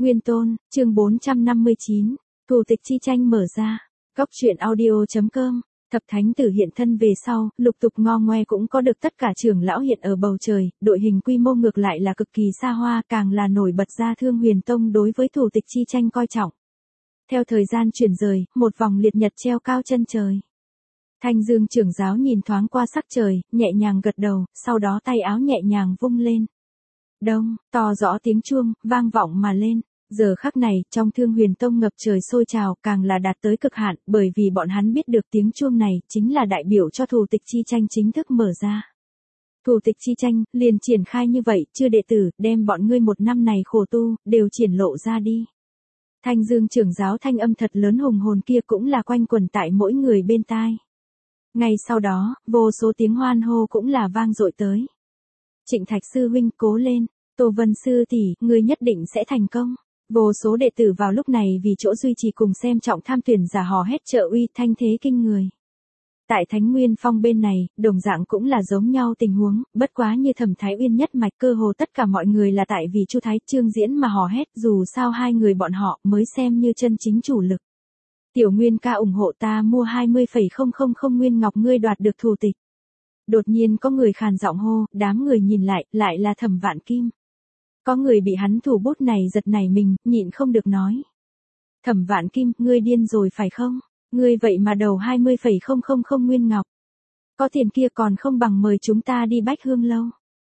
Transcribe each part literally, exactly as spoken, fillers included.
Nguyên Tôn, chương bốn trăm năm mươi chín, thủ tịch chi tranh mở ra. Góc truyện audio.com. Thập thánh tử hiện thân về sau, lục tục ngo ngoe cũng có được tất cả trưởng lão hiện ở bầu trời, đội hình quy mô ngược lại là cực kỳ xa hoa, càng là nổi bật ra Thương Huyền Tông đối với thủ tịch chi tranh coi trọng. Theo thời gian chuyển rời, một vòng liệt nhật treo cao chân trời. Thanh Dương trưởng giáo nhìn thoáng qua sắc trời, nhẹ nhàng gật đầu, sau đó tay áo nhẹ nhàng vung lên. Đông, to rõ tiếng chuông, vang vọng mà lên. Giờ khắc này, trong Thương Huyền Tông ngập trời sôi trào, càng là đạt tới cực hạn, bởi vì bọn hắn biết được tiếng chuông này chính là đại biểu cho thủ tịch chi tranh chính thức mở ra. Thủ tịch chi tranh, liền triển khai như vậy, chưa đệ tử, đem bọn ngươi một năm này khổ tu, đều triển lộ ra đi. Thanh Dương trưởng giáo thanh âm thật lớn hùng hồn kia cũng là quanh quẩn tại mỗi người bên tai. Ngay sau đó, vô số tiếng hoan hô cũng là vang dội tới. Trịnh Thạch sư huynh cố lên, Tô Vân sư tỷ, ngươi nhất định sẽ thành công. Vô số đệ tử vào lúc này vì chỗ duy trì cùng xem trọng tham tuyển giả hò hét trợ uy, thanh thế kinh người. Tại Thánh Nguyên Phong bên này, đồng dạng cũng là giống nhau tình huống, bất quá như Thẩm Thái Uyên nhất mạch, cơ hồ tất cả mọi người là tại vì Chu Thái Trương Diễn mà hò hét, dù sao hai người bọn họ mới xem như chân chính chủ lực. Tiểu Nguyên ca ủng hộ ta mua hai mươi phẩy không không không nguyên ngọc, ngươi đoạt được thủ tịch. Đột nhiên có người khàn giọng hô, đám người nhìn lại, lại là Thẩm Vạn Kim. Có người bị hắn thủ bút này giật nảy mình, nhịn không được nói. Thẩm Vạn Kim, ngươi điên rồi phải không? Ngươi vậy mà đầu hai mươi phẩy không không không nguyên ngọc. Có tiền kia còn không bằng mời chúng ta đi Bách Hương lâu.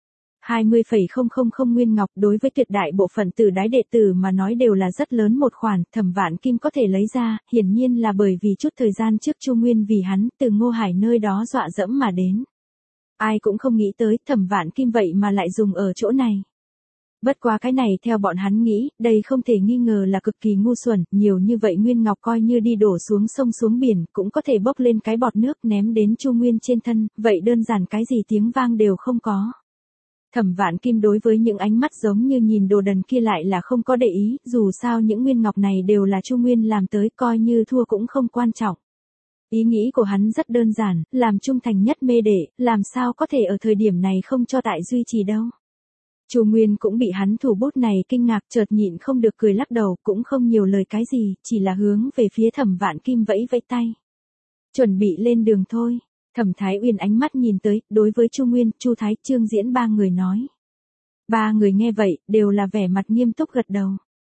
hai mươi phẩy không không không nguyên ngọc đối với tuyệt đại bộ phận tử đái đệ tử mà nói đều là rất lớn một khoản, Thẩm Vạn Kim có thể lấy ra, hiển nhiên là bởi vì chút thời gian trước Chu Nguyên vì hắn từ Ngô Hải nơi đó dọa dẫm mà đến. Ai cũng không nghĩ tới Thẩm Vạn Kim vậy mà lại dùng ở chỗ này. Bất quá cái này theo bọn hắn nghĩ, đây không thể nghi ngờ là cực kỳ ngu xuẩn, nhiều như vậy nguyên ngọc coi như đi đổ xuống sông xuống biển, cũng có thể bốc lên cái bọt nước ném đến Chu Nguyên trên thân, vậy đơn giản cái gì tiếng vang đều không có. Thẩm Vạn Kim đối với những ánh mắt giống như nhìn đồ đần kia lại là không có để ý, dù sao những nguyên ngọc này đều là Chu Nguyên làm tới, coi như thua cũng không quan trọng. Ý nghĩ của hắn rất đơn giản, làm trung thành nhất mê đệ, làm sao có thể ở thời điểm này không cho tại duy trì đâu. Chu Nguyên cũng bị hắn thủ bút này kinh ngạc, chợt nhịn không được cười lắc đầu, cũng không nhiều lời cái gì, chỉ là hướng về phía Thẩm Vạn Kim vẫy vẫy tay. Chuẩn bị lên đường thôi. Thẩm Thái Uyên ánh mắt nhìn tới, đối với Chu Nguyên, Chu Thái, Trương Diễn ba người nói. Ba người nghe vậy, đều là vẻ mặt nghiêm túc gật đầu.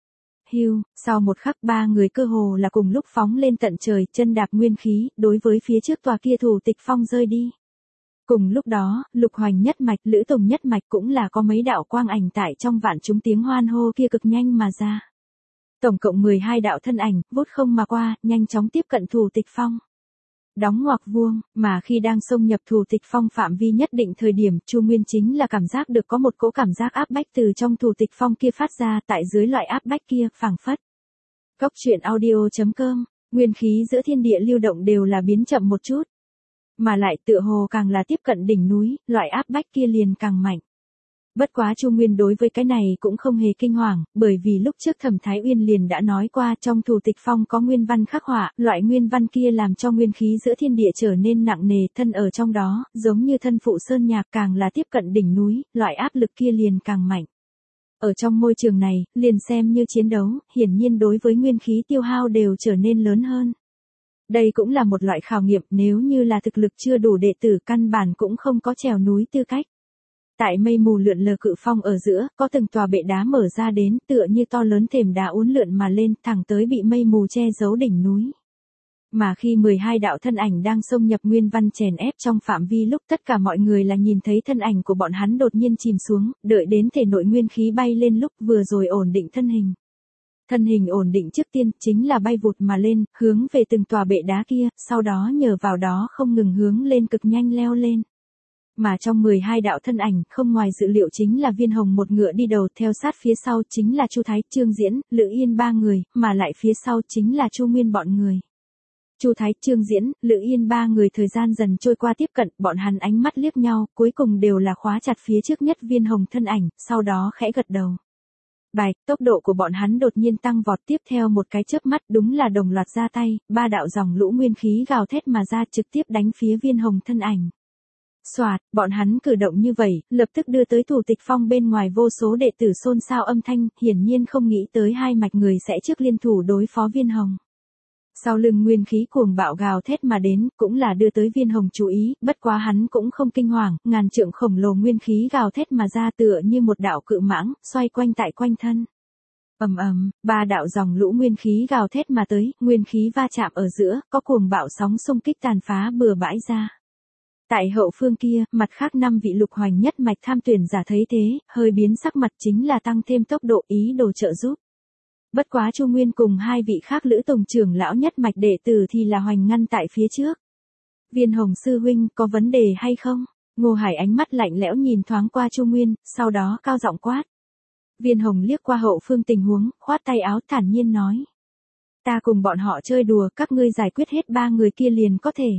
Hưu, sau một khắc ba người cơ hồ là cùng lúc phóng lên tận trời, chân đạp nguyên khí, đối với phía trước tòa kia thủ tịch phong rơi đi. Cùng lúc đó, Lục Hoành nhất mạch, Lữ Tùng nhất mạch cũng là có mấy đạo quang ảnh tại trong vạn chúng tiếng hoan hô kia cực nhanh mà ra. Tổng cộng mười hai đạo thân ảnh, vút không mà qua, nhanh chóng tiếp cận thủ tịch phong. Đóng ngoặc vuông, mà khi đang xông nhập thủ tịch phong phạm vi nhất định thời điểm, Chu Nguyên chính là cảm giác được có một cỗ cảm giác áp bách từ trong thủ tịch phong kia phát ra, tại dưới loại áp bách kia, phảng phất. Góc truyện audio.com, nguyên khí giữa thiên địa lưu động đều là biến chậm một chút. Mà lại tựa hồ càng là tiếp cận đỉnh núi, loại áp bách kia liền càng mạnh. Bất quá Chu Nguyên đối với cái này cũng không hề kinh hoàng, bởi vì lúc trước Thẩm Thái Uyên liền đã nói qua trong thủ tịch phong có nguyên văn khắc họa, loại nguyên văn kia làm cho nguyên khí giữa thiên địa trở nên nặng nề, thân ở trong đó, giống như thân phụ sơn nhạc, càng là tiếp cận đỉnh núi, loại áp lực kia liền càng mạnh. Ở trong môi trường này, liền xem như chiến đấu, hiển nhiên đối với nguyên khí tiêu hao đều trở nên lớn hơn. Đây cũng là một loại khảo nghiệm, nếu như là thực lực chưa đủ đệ tử căn bản cũng không có trèo núi tư cách. Tại mây mù lượn lờ cự phong ở giữa, có từng tòa bệ đá mở ra đến, tựa như to lớn thềm đá uốn lượn mà lên, thẳng tới bị mây mù che giấu đỉnh núi. Mà khi mười hai đạo thân ảnh đang xông nhập nguyên văn chèn ép trong phạm vi, lúc tất cả mọi người là nhìn thấy thân ảnh của bọn hắn đột nhiên chìm xuống, đợi đến thể nội nguyên khí bay lên lúc vừa rồi ổn định thân hình. Thân hình ổn định trước tiên, chính là bay vụt mà lên, hướng về từng tòa bệ đá kia, sau đó nhờ vào đó không ngừng hướng lên cực nhanh leo lên. Mà trong mười hai đạo thân ảnh, không ngoài dự liệu chính là Viên Hồng một ngựa đi đầu, theo sát phía sau chính là Chu Thái, Trương Diễn, Lữ Yên ba người, mà lại phía sau chính là Chu Nguyên bọn người. Chu Thái, Trương Diễn, Lữ Yên ba người thời gian dần trôi qua tiếp cận, bọn hắn ánh mắt liếc nhau, cuối cùng đều là khóa chặt phía trước nhất Viên Hồng thân ảnh, sau đó khẽ gật đầu. Bạch, tốc độ của bọn hắn đột nhiên tăng vọt, tiếp theo một cái chớp mắt đúng là đồng loạt ra tay, ba đạo dòng lũ nguyên khí gào thét mà ra trực tiếp đánh phía Viên Hồng thân ảnh. Soạt, bọn hắn cử động như vậy, lập tức đưa tới Thủ Tịch Phong bên ngoài vô số đệ tử xôn xao âm thanh, hiển nhiên không nghĩ tới hai mạch người sẽ trước liên thủ đối phó Viên Hồng. Sau lưng nguyên khí cuồng bạo gào thét mà đến, cũng là đưa tới Viên Hồng chú ý, bất quá hắn cũng không kinh hoàng, ngàn trượng khổng lồ nguyên khí gào thét mà ra tựa như một đạo cự mãng, xoay quanh tại quanh thân. Ầm ầm, ba đạo dòng lũ nguyên khí gào thét mà tới, nguyên khí va chạm ở giữa, có cuồng bạo sóng xung kích tàn phá bừa bãi ra. Tại hậu phương kia, mặt khác năm vị lục hoành nhất mạch tham tuyển giả thấy thế, hơi biến sắc mặt chính là tăng thêm tốc độ ý đồ trợ giúp. Bất quá Chu Nguyên cùng hai vị khác lữ tổng trưởng lão nhất mạch đệ tử thì là hoành ngăn tại phía trước. Viên Hồng sư huynh có vấn đề hay không? Ngô Hải ánh mắt lạnh lẽo nhìn thoáng qua Chu Nguyên, sau đó cao giọng quát. Viên Hồng liếc qua hậu phương tình huống, khoát tay áo thản nhiên nói. Ta cùng bọn họ chơi đùa, các ngươi giải quyết hết ba người kia liền có thể.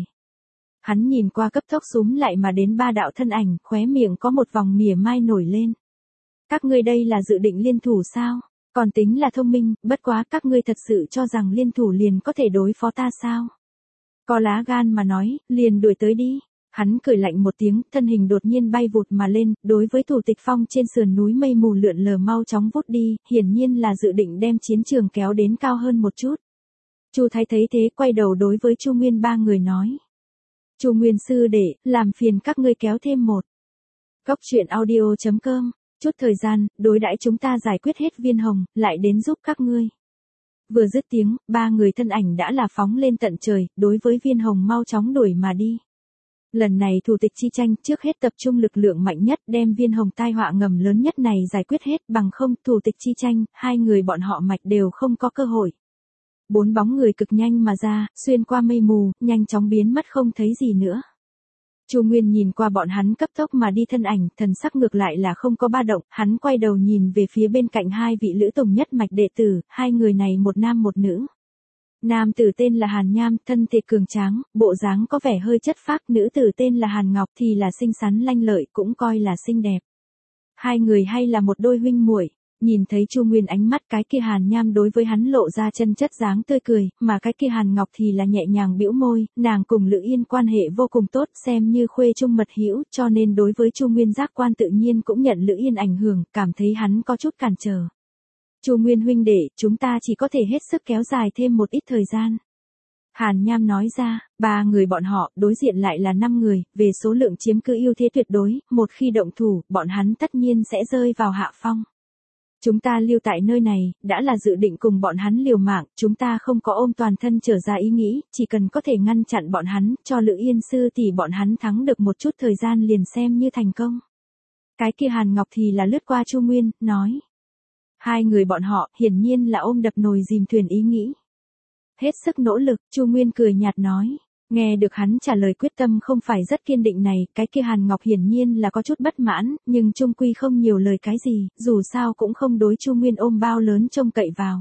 Hắn nhìn qua cấp tốc xúm lại mà đến ba đạo thân ảnh, khóe miệng có một vòng mỉa mai nổi lên. Các ngươi đây là dự định liên thủ sao? Còn tính là thông minh, bất quá các ngươi thật sự cho rằng liên thủ liền có thể đối phó ta sao? Có lá gan mà nói, liền đuổi tới đi. Hắn cười lạnh một tiếng, thân hình đột nhiên bay vụt mà lên, đối với Thủ Tịch Phong trên sườn núi mây mù lượn lờ mau chóng vút đi, hiển nhiên là dự định đem chiến trường kéo đến cao hơn một chút. Chu Thái thấy thế quay đầu đối với Chu Nguyên ba người nói. Chu Nguyên sư đệ, làm phiền các ngươi kéo thêm một. Góc truyện audio chấm com, chút thời gian, đối đãi chúng ta giải quyết hết Viên Hồng, lại đến giúp các ngươi. Vừa dứt tiếng, ba người thân ảnh đã là phóng lên tận trời, đối với Viên Hồng mau chóng đuổi mà đi. Lần này thủ tịch chi tranh trước hết tập trung lực lượng mạnh nhất đem Viên Hồng tai họa ngầm lớn nhất này giải quyết hết, bằng không thủ tịch chi tranh, hai người bọn họ mạch đều không có cơ hội. Bốn bóng người cực nhanh mà ra, xuyên qua mây mù, nhanh chóng biến mất không thấy gì nữa. Chu Nguyên nhìn qua bọn hắn cấp tốc mà đi thân ảnh, thần sắc ngược lại là không có ba động, hắn quay đầu nhìn về phía bên cạnh hai vị lữ tổng nhất mạch đệ tử, hai người này một nam một nữ. Nam tử tên là Hàn Nham, thân thể cường tráng, bộ dáng có vẻ hơi chất phác, nữ tử tên là Hàn Ngọc thì là xinh xắn lanh lợi, cũng coi là xinh đẹp. Hai người hay là một đôi huynh muội. Nhìn thấy Chu Nguyên ánh mắt cái kia Hàn Nham đối với hắn lộ ra chân chất dáng tươi cười, mà cái kia Hàn Ngọc thì là nhẹ nhàng bĩu môi, nàng cùng Lữ Yên quan hệ vô cùng tốt, xem như khuê trung mật hữu, cho nên đối với Chu Nguyên giác quan tự nhiên cũng nhận Lữ Yên ảnh hưởng, cảm thấy hắn có chút cản trở. Chu Nguyên huynh đệ, chúng ta chỉ có thể hết sức kéo dài thêm một ít thời gian. Hàn Nham nói ra, ba người bọn họ, đối diện lại là năm người, về số lượng chiếm cứ ưu thế tuyệt đối, một khi động thủ, bọn hắn tất nhiên sẽ rơi vào hạ phong. Chúng ta lưu tại nơi này, đã là dự định cùng bọn hắn liều mạng, chúng ta không có ôm toàn thân trở ra ý nghĩ, chỉ cần có thể ngăn chặn bọn hắn, cho Lữ Yên sư thì bọn hắn thắng được một chút thời gian liền xem như thành công. Cái kia Hàn Ngọc thì là lướt qua Chu Nguyên, nói. Hai người bọn họ, hiển nhiên là ôm đập nồi dìm thuyền ý nghĩ. Hết sức nỗ lực, Chu Nguyên cười nhạt nói. Nghe được hắn trả lời quyết tâm không phải rất kiên định này, cái kia Hàn Ngọc hiển nhiên là có chút bất mãn, nhưng chung quy không nhiều lời cái gì, dù sao cũng không đối Chu Nguyên ôm bao lớn trông cậy vào.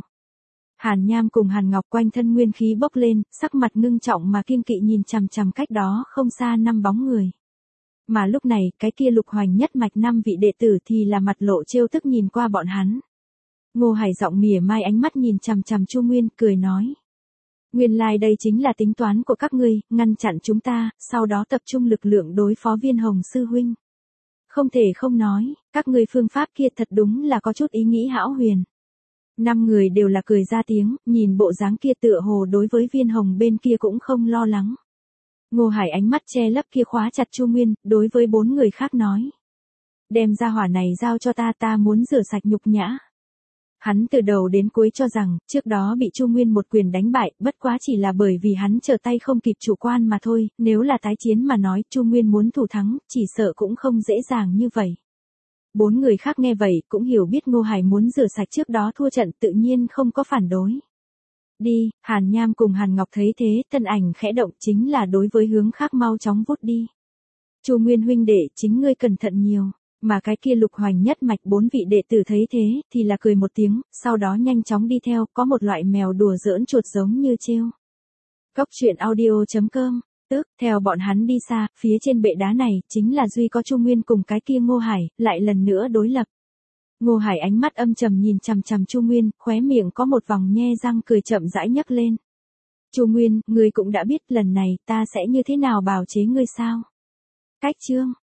Hàn Nham cùng Hàn Ngọc quanh thân nguyên khí bốc lên, sắc mặt ngưng trọng mà kiêng kỵ nhìn chằm chằm cách đó không xa năm bóng người. Mà lúc này, cái kia lục hoành nhất mạch năm vị đệ tử thì là mặt lộ trêu tức nhìn qua bọn hắn. Ngô Hải giọng mỉa mai ánh mắt nhìn chằm chằm Chu Nguyên, cười nói. Nguyên lai like đây chính là tính toán của các ngươi, ngăn chặn chúng ta, sau đó tập trung lực lượng đối phó Viên Hồng sư huynh. Không thể không nói, các ngươi phương pháp kia thật đúng là có chút ý nghĩ hão huyền. Năm người đều là cười ra tiếng, nhìn bộ dáng kia tựa hồ đối với Viên Hồng bên kia cũng không lo lắng. Ngô Hải ánh mắt che lấp kia khóa chặt Chu Nguyên, đối với bốn người khác nói. Đem ra hỏa này giao cho ta, ta muốn rửa sạch nhục nhã. Hắn từ đầu đến cuối cho rằng, trước đó bị Chu Nguyên một quyền đánh bại, bất quá chỉ là bởi vì hắn trở tay không kịp chủ quan mà thôi, nếu là tái chiến mà nói, Chu Nguyên muốn thủ thắng, chỉ sợ cũng không dễ dàng như vậy. Bốn người khác nghe vậy, cũng hiểu biết Ngô Hải muốn rửa sạch trước đó thua trận, tự nhiên không có phản đối. Đi, Hàn Nham cùng Hàn Ngọc thấy thế, thân ảnh khẽ động chính là đối với hướng khác mau chóng vút đi. Chu Nguyên huynh đệ, chính ngươi cẩn thận nhiều. Mà cái kia lục hoành nhất mạch bốn vị đệ tử thấy thế, thì là cười một tiếng, sau đó nhanh chóng đi theo, có một loại mèo đùa giỡn chuột giống như trêu. Góc truyện audio chấm com, tức, theo bọn hắn đi xa, phía trên bệ đá này, chính là duy có Chu Nguyên cùng cái kia Ngô Hải, lại lần nữa đối lập. Ngô Hải ánh mắt âm trầm nhìn chằm chằm Chu Nguyên, khóe miệng có một vòng nhe răng cười chậm rãi nhấc lên. Chu Nguyên, ngươi cũng đã biết lần này, ta sẽ như thế nào bào chế ngươi sao? Cách chương